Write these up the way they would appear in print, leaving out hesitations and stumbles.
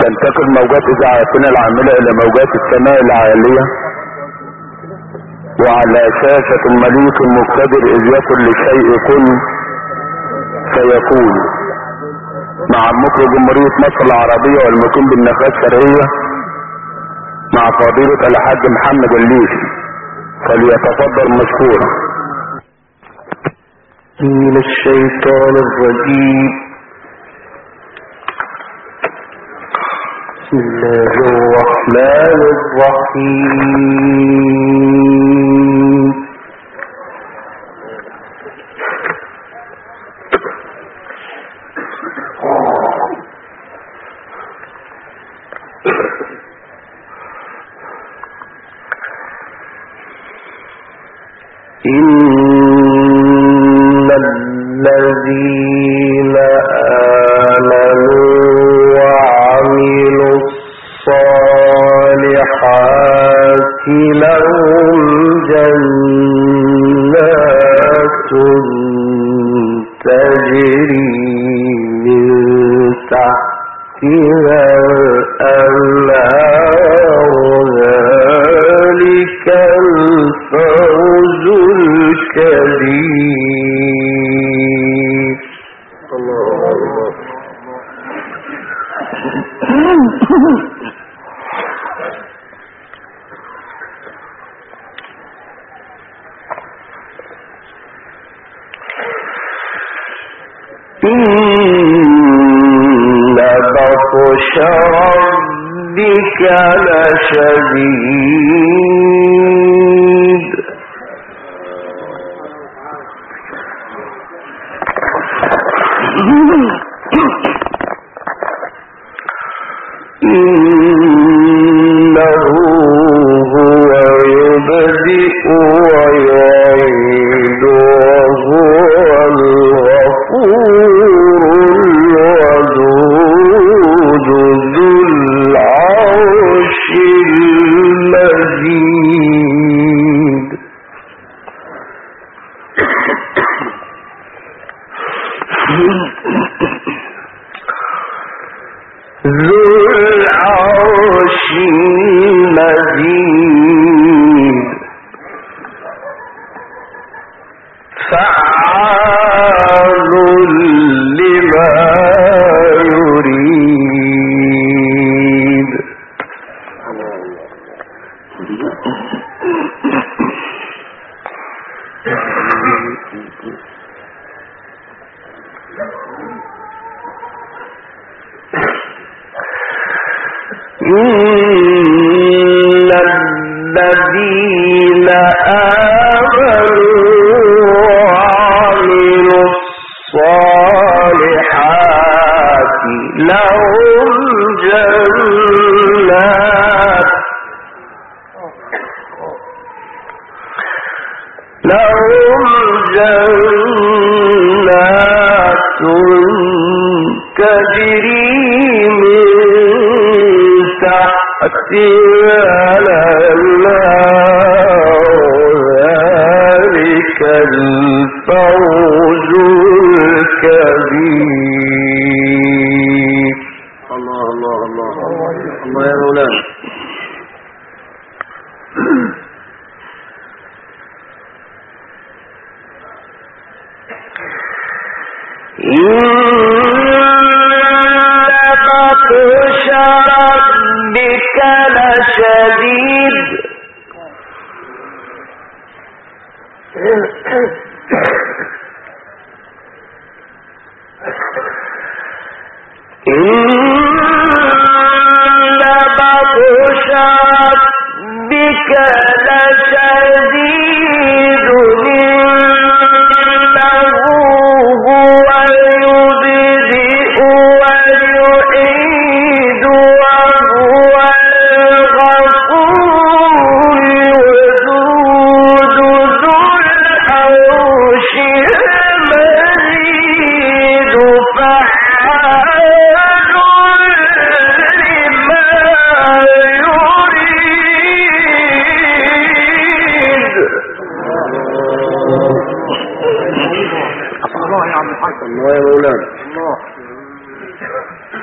تنتقل موجات اذاعتنا العاملة الى موجات السماء العالية، وعلى شاشة المليك المقتدر اذ يكن لشيء كن فيكون، مع مخرج جمهورية مصر العربية والمقيم بالنخاة الشرقية مع فضيلة الحاج محمد الليثي، فليتفضل مشكورا. من الشيطان الرجيم. بسم الله الرحمن الرحيم. إن الذين آمنوا وعملوا الصالحات لهم جنات تجري من تحتها الأنهار، ذلك الفوز الكبير. الله إن بطش ربك لشديد. إنه هو يبدئ ويعيد وهو الغفور الودود ذو العرش المجيد. ذو العرش المجيد فعال لما يريد. إن الذين آمنوا وعملوا الصالحات لهم جنات تجري من تحتها الأنهار، ذلك الفوز الكبير. الله الله الله الله يا مولانا. إن بطش ربك لشديد. إن بطش ربك لشديد.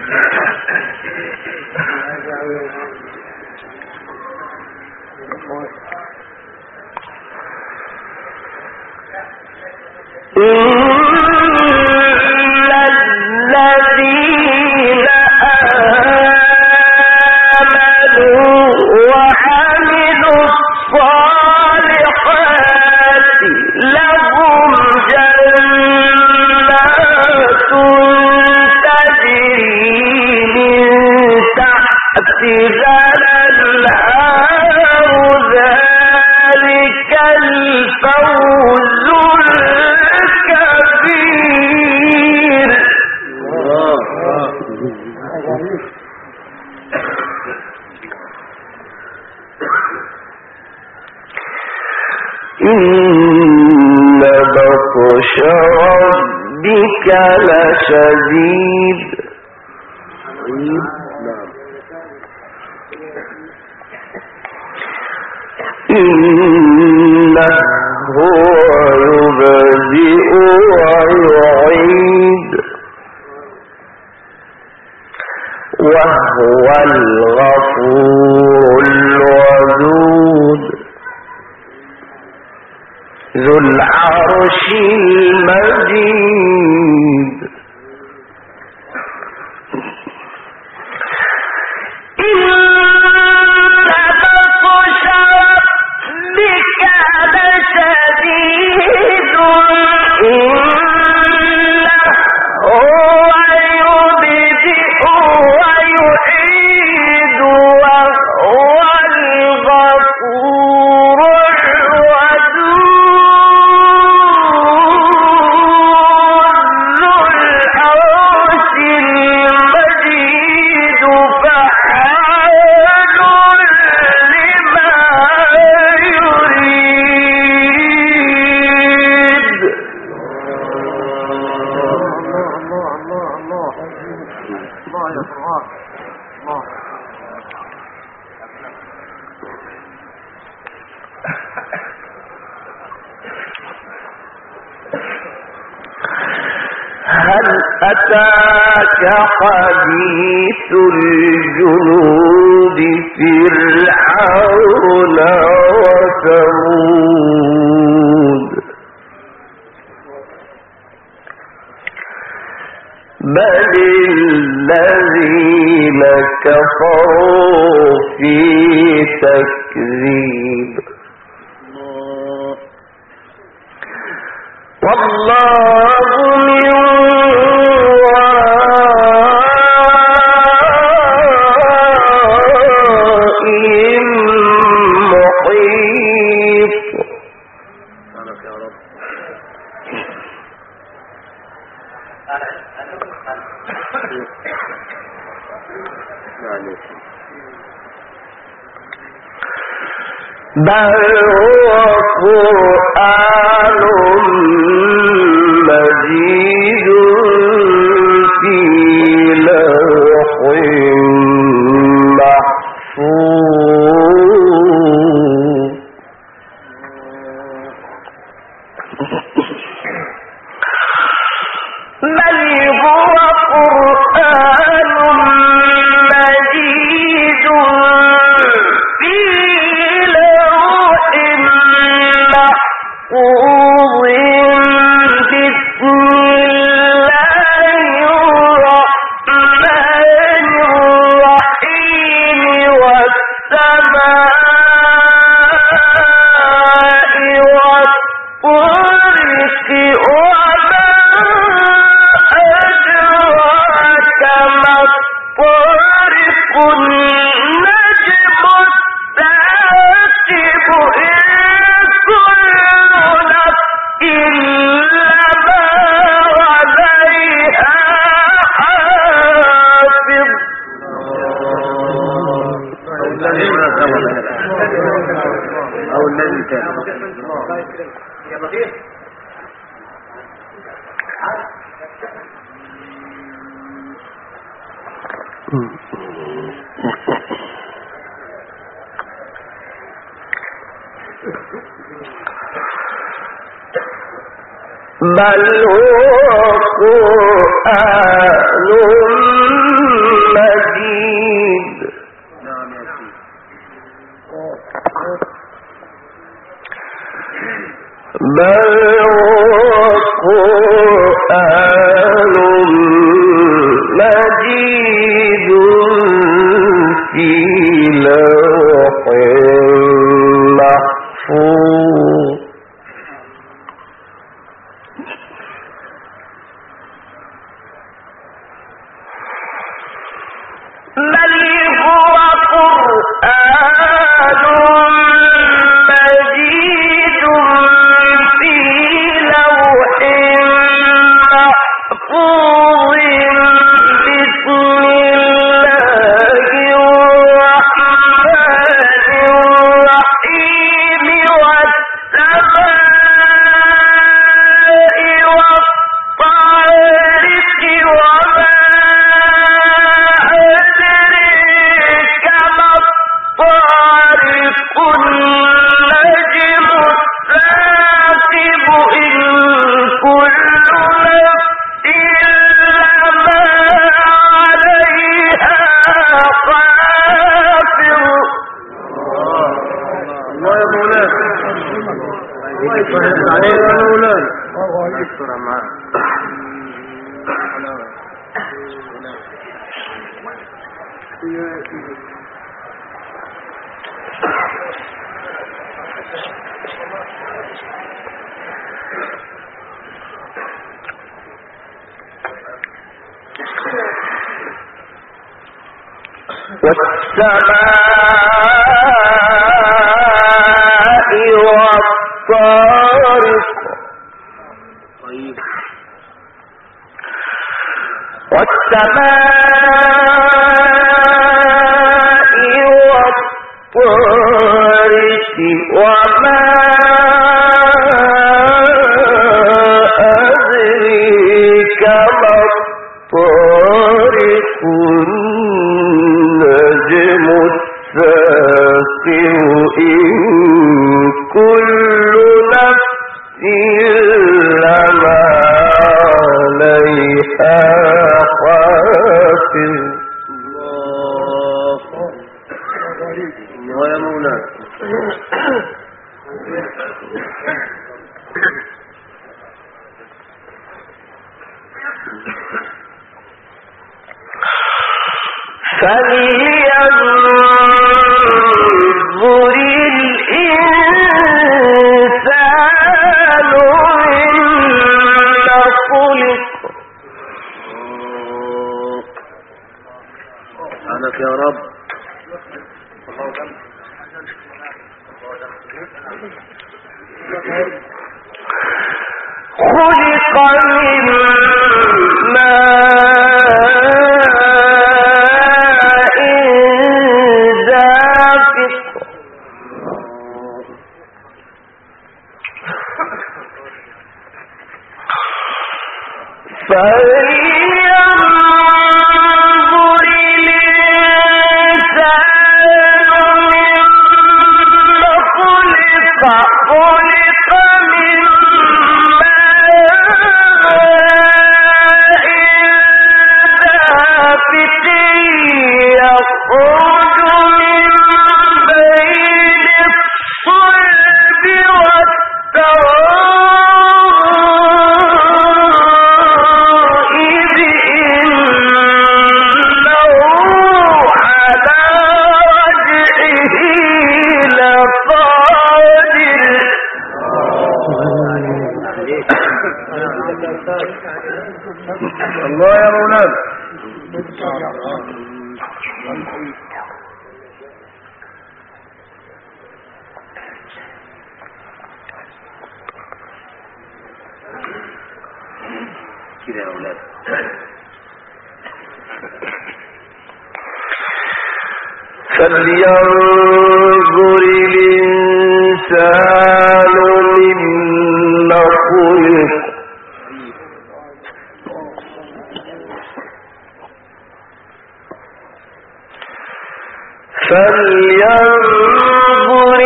إن بطش ربك لشديد إنه هو يبدئ ويعيد وهو الغفور الودود ذو العرش المجيد هل أتاك حديث الجنود فرعون وثمود بل الذين كفروا في تكذيب والله من ورائهم محيط بل هو قرآن مجيد في لوح محفوظ بل هو قرآن مجيد في لوح محفوظ بسم الله الرحمن الرحيم والسماء والطارق وما أدراك ما الطارق النجم الثاقب إن كل نفس لما عليها حافظ أو الذي كان بل هو قرآن الله يا مولانا. كده يا أولاد. فلينظر الإنسان مما خلق فلينظر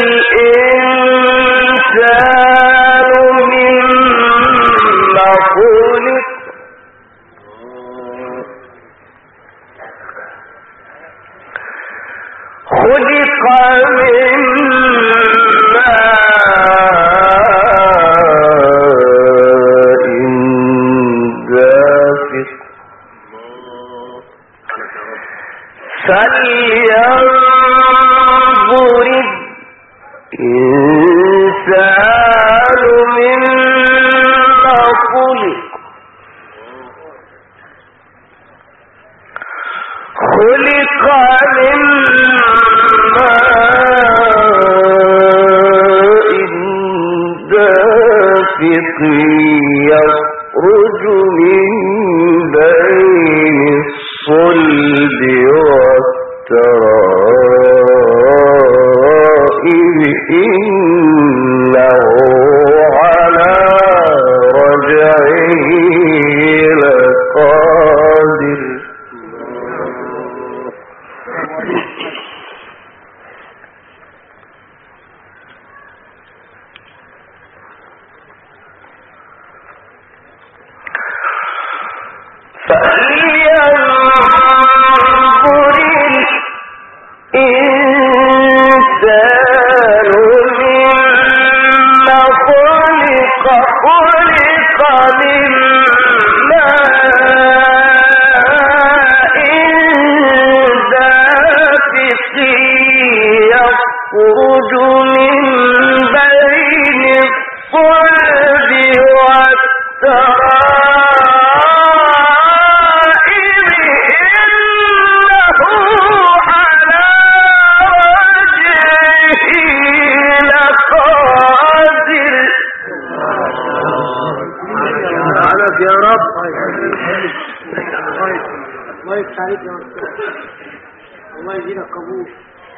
الإنسان مما خلق خلق من ماء فلينظر الإنسان مما خلق من ماء دافق يخرج من بين الصلب والترائب إنه على رجعه لقادر. الله يجينا قبول.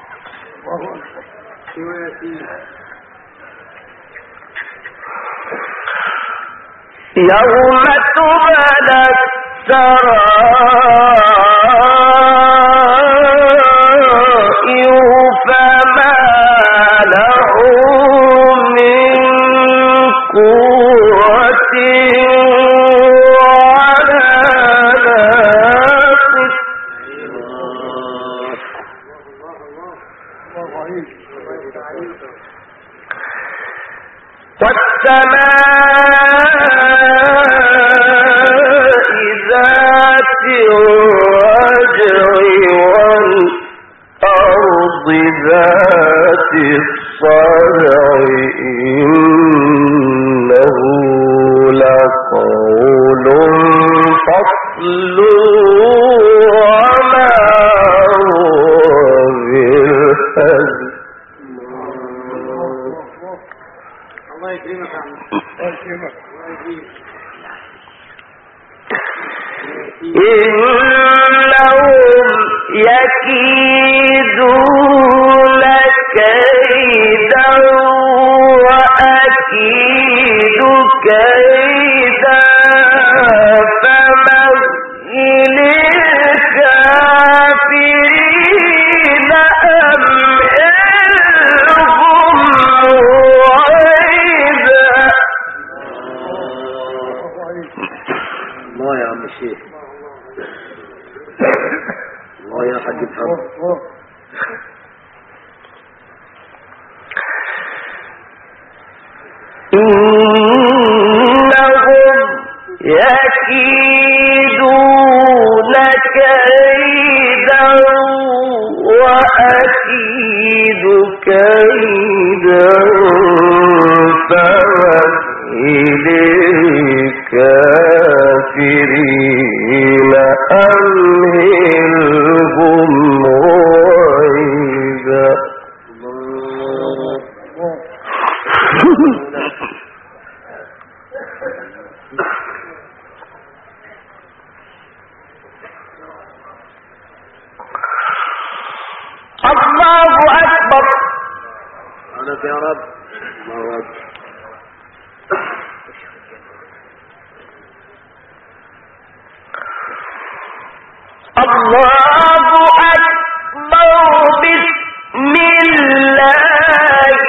يوم تبلى السرائر فما له من قوة والسماء ذات الرجع والأرض ذات الصدع إنه لقول فصل وما هو بالهزل. الله يكرمك يا عم. إنهم يكيدون كيدا وأكيد كيدا فمهل الكافرين أمهلهم رويدا. الله يا عم الشيخ، الله يا حاج محمد. إنهم يكيدون كيدا وأكيد كيدا فمهل الكافرين أمهلهم رويدا. الله أكبر. أنا يا رب. الله أكبر. الله أكبر. بسم الله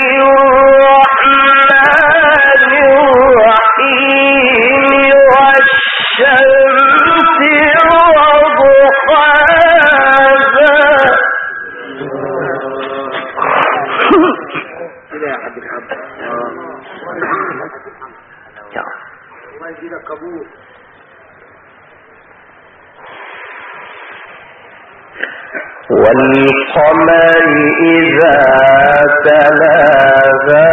الرحمن الرحيم والشمس وضحاها. كده يا حاج محمد. الله يجينا قبول. والقمر إذا تلاها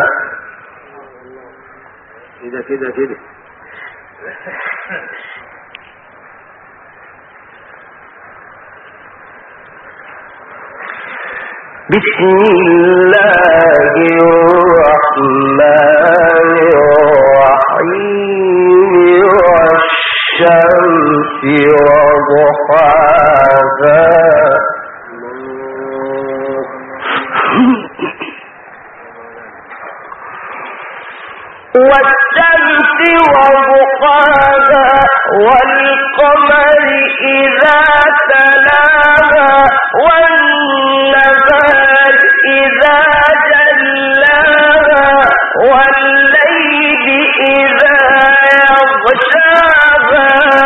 كده بسم الله الرحمن الرحيم والشمس وضحاها والشمس وضحاها والقمر إذا تلاها والنهار إذا جلاها والليل إذا يغشاها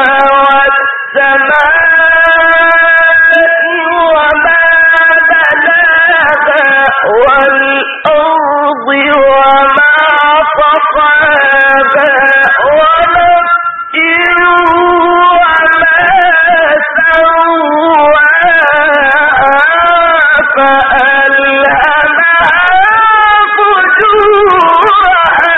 والسماء وما بناها والأرض وما طحاها ونفس وما سواها فألهمها فجورها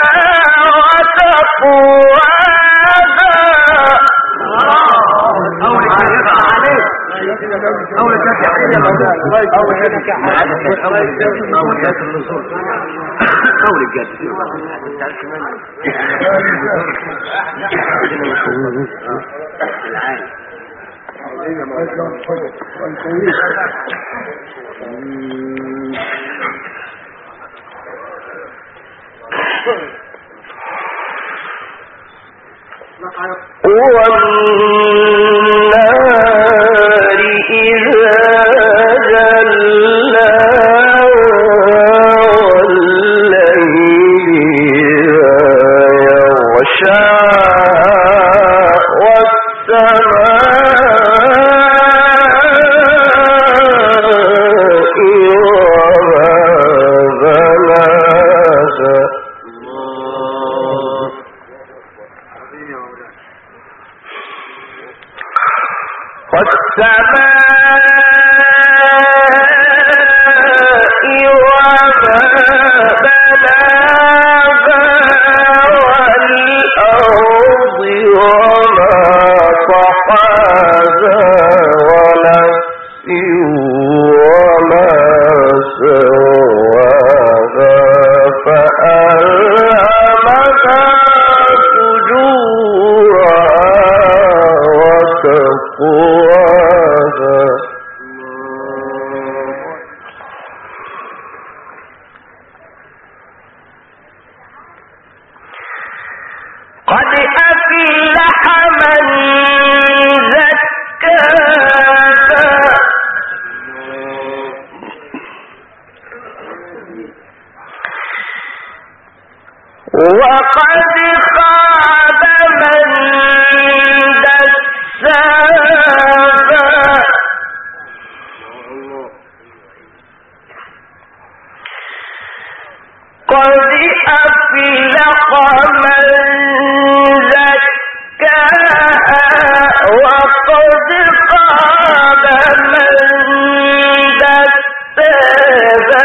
والنار إذا جلاها والليل إذا يغشاها والسماء وما بناها والسماء وما بناها والأرض وما طحاها ونفس وما سواها فألهمها فجورها وتقواها قد أفلح من زكاها وقد خاب من دساها قد أفلح من زكاها وقد خاب من دساها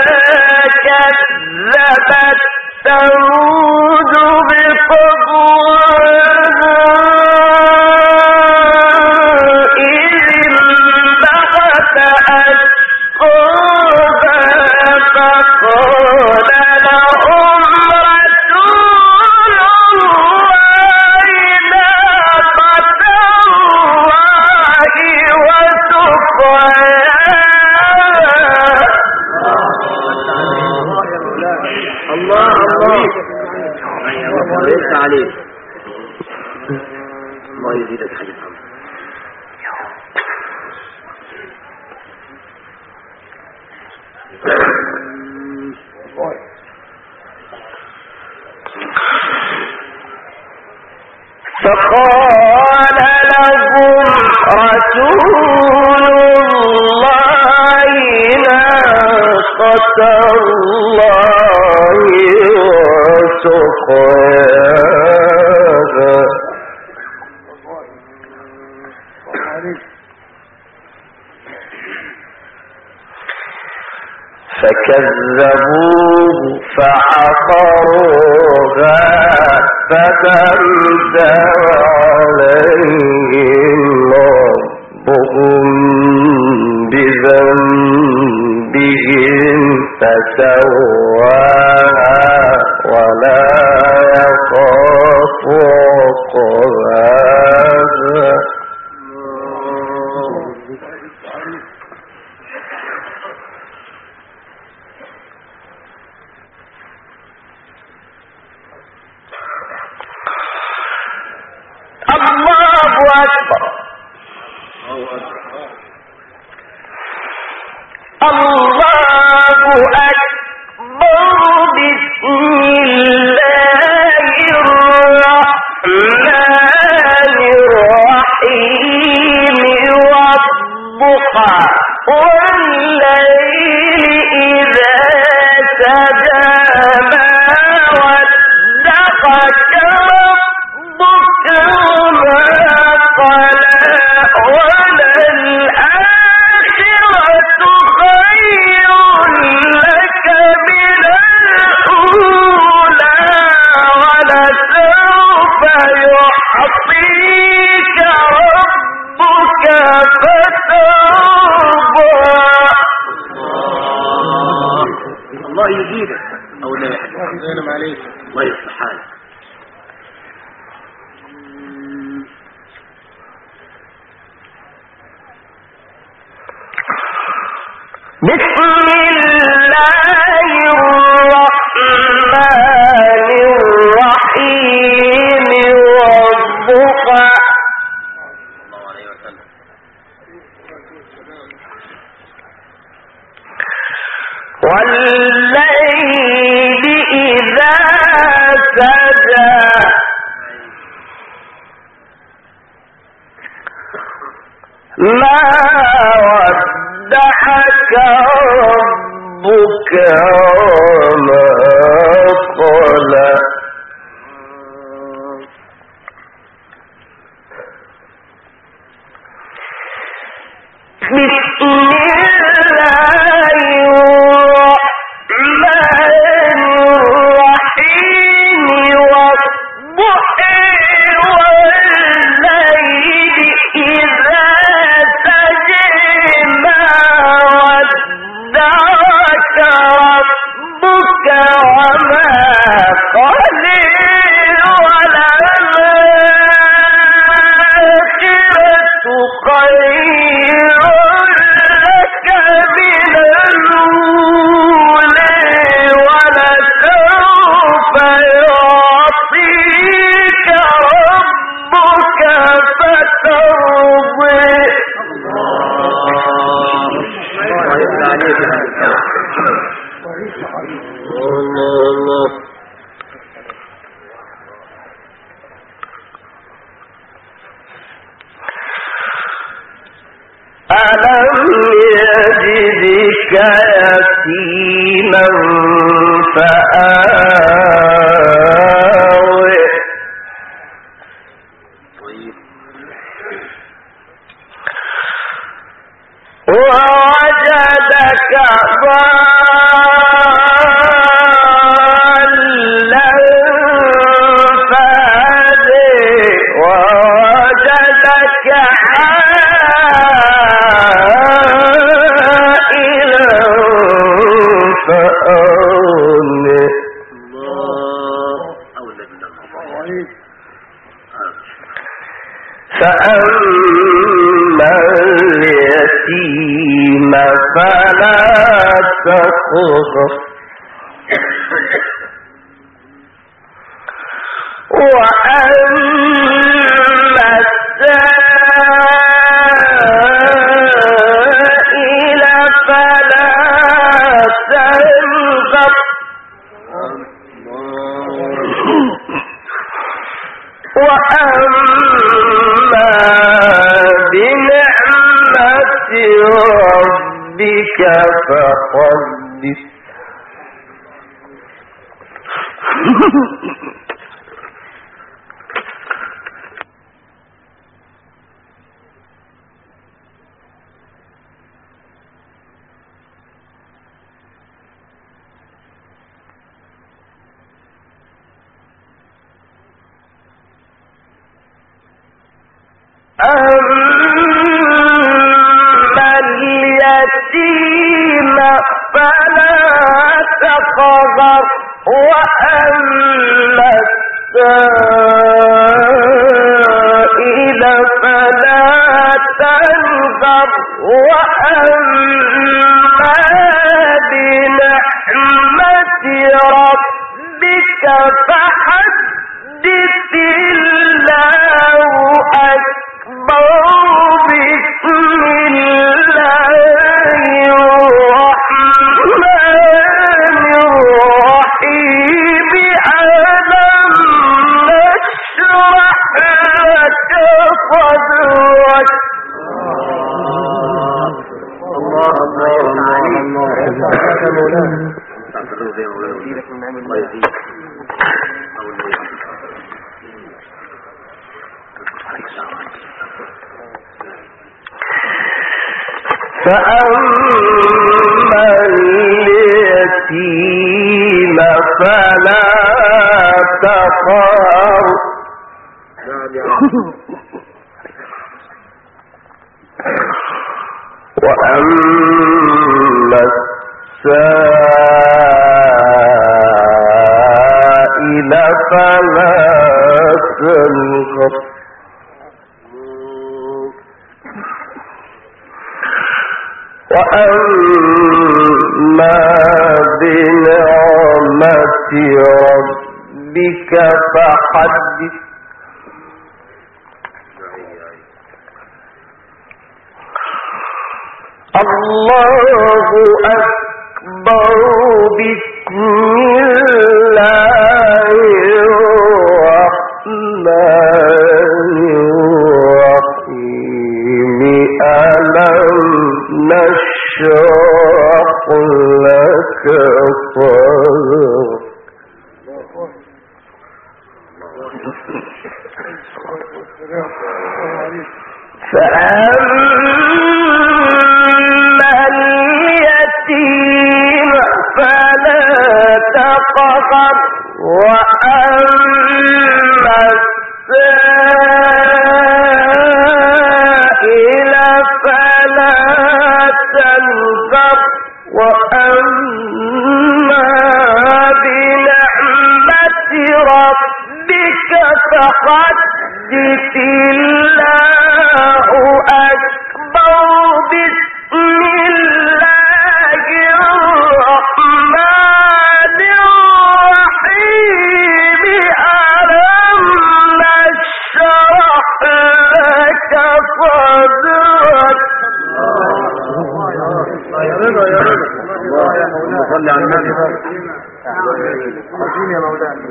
كذبت ثمود بطغواها إذ انبعث أشقاها فقال لهم رسول الله ناقة الله وسقياها الله ليس عليك الله يزيدك حاجة فقال لهم رسول الله ناقة الله وسقياها فكذبوه فعقروها فدمدم عليهم ربهم بذنبهم فسواها ولا يخاف عقباها. الله أكبر الله أكبر. بسم الله الرحمن الرحيم. والضحى والليل إذا سجى ما ودعك ربك وما قلى وللآخرة خير لك من الأولى ولسوف يعطيك ربك فترضى. الله يجيبك او لا يحزنم عليك الله يصلح حالك. بسم الله الرحمن الرحيم. والضحى الله عليه وسلم. والليل إذا سجى ما ودعك ربك وما قلى. بسم الله الرحمن الرحيم. والضحى والليل إذا سجى ما ودعك ربك وما قلى وللآخرة خير لك من الأولى ولسوف يعطيك ربك فترضى. الله ألم يجدك يتيما فآوى ووجدك ضالا فهدى ووجدك عائلا فأغنى. فأما اليتيم فلا تقهر وأما السائل فلا تنهر وأما بنعمة ربك فحدث. وأما اليتيم فلا تقهر وأما السائل فلا تنهر وأما بنعمة ربك فحدث الله أكبر بسم الله الرحمن الرحيم ألم نشرح لك صدرك الله فأما اليتيم فلا تقهر وأما السائل فلا تنهر وأما بنعمة ربك فحدث الله أكبر بسم الله الرحمن الرحيم ألم نشرح لك صدرك فأما اليتيم فلا تقهر وأما السائل فلا تنهر وأما بنعمة ربك فحدث الله أكبر بسم الله الرحمن الرحيم ألم نشرح لك صدرك يا رضا يا رضا الله يا مولانا صل على النبي عظيم يا مولانا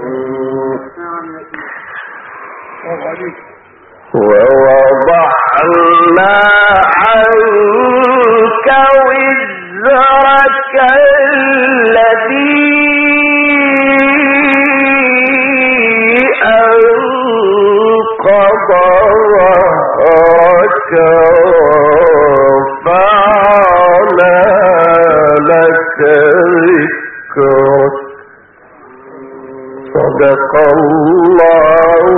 ووضعنا عنك وزرك الذي أنقض ظهرك ورفعنا لك ذكرك صدق الله